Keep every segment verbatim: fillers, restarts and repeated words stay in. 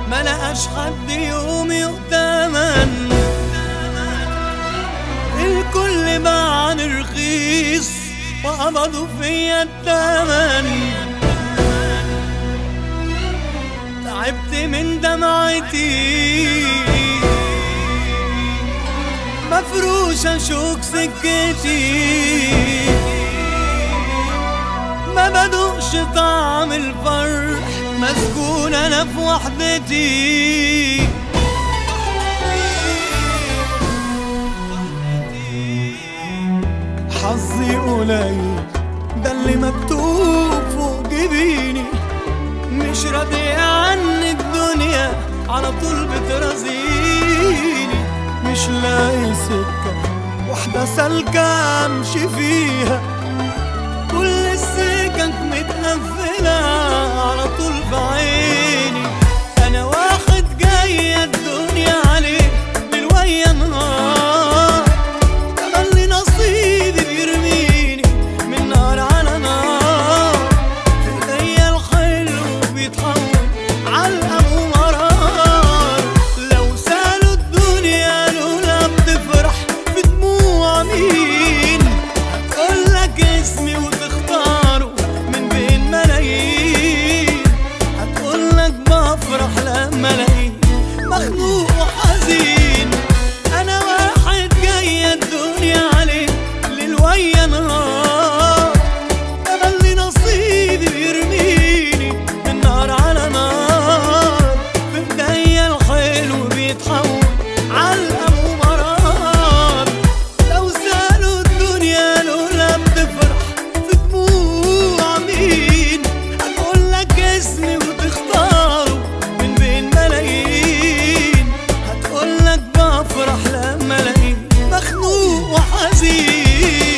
ما لقاش حد يوم يؤتمن. الكل باعني رخيص وقبضوا فيا التمن. تعبت من دمعتي مفروشة شوك سكتي، ما بدوقش طعم الفرح مسجون انا في وحدتي. حظي قليل ده اللي مكتوب فوق جبيني، مش راضي عن الدنيا على طول بترازيني. مش لاقي سكة واحدة سالكة امشي فيها، كل السكك متقفلة على طول في عيني. انا واخد جاية الدنيا عليه ليل ويا نهار، تملي نصيبي بيرميني من نار على نار. في ايديا الحلو بيتحول علقة ومرار. لو سالوا الدنيا لولا بتفرح في دموع مين، هتقولك اسمي وتختاره من بين ملايين. هتقولك بفرح لما الاقيه مخنوق وحزين. انا واحد جاية الدنيا عليه ليل ويا نهار، تملي نصيبي بيرميني من نار على نار. في ايديا الحلو بيتحول علقة ومرار. لو سالوا الدنيا لولا بتفرح في دموع مين، هتقولك اسمي وتختاره من بين ملايين. هتقولك بفرح لما الاقيه مخنوق وحزين.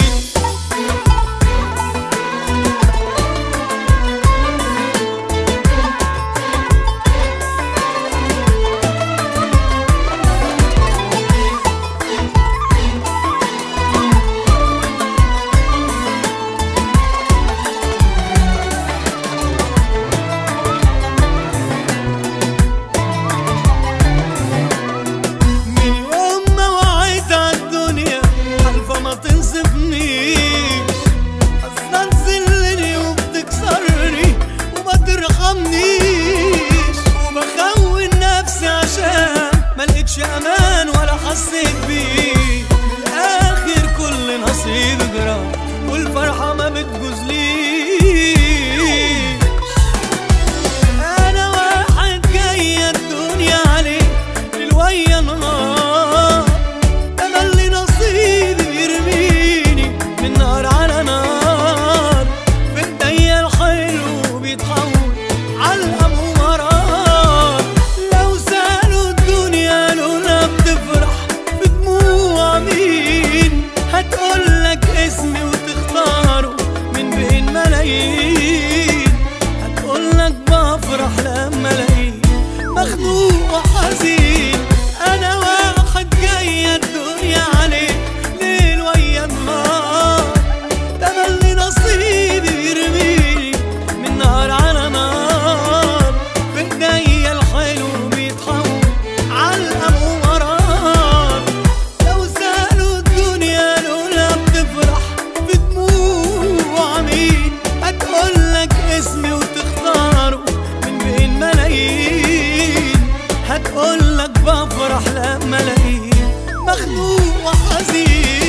من يوم ما وعيت عالدنيا حلفة ما تنصفنيش، أصلا تذلني وبتكسرني وما ترحمنيش. وبخون نفسي عشان ملقتش أمان ولا حسيت بيه. من الآخر كل نصيب جرى والفرحة ما بتجوزليش. أنا واحد جاية الدنيا عليه ليل ويا نهار، تملي نصيبي بيرميني من نار على نار. في ايديا الحلو بيتحول علقة ومرار. لو سالوا الدنيا لولا بتفرح في دموع مين، هتقولك اسمي وتختاره من بين ملايين. هتقولك بفرح لما الاقيه مخنوق وحزين. انا واحد جاية الدنيا عليه ليل ويا نهار، تملي نصيبي بيرميني من نار على نار. في ايديا الحلو بيتحول علقة ومرار. لو سالوا الدنيا لولا بتفرح في دموع مين، هتقولك اسمي وتختاره من بين ملايين. هتقولك بفرح لما الاقيه مخنوق وحزين.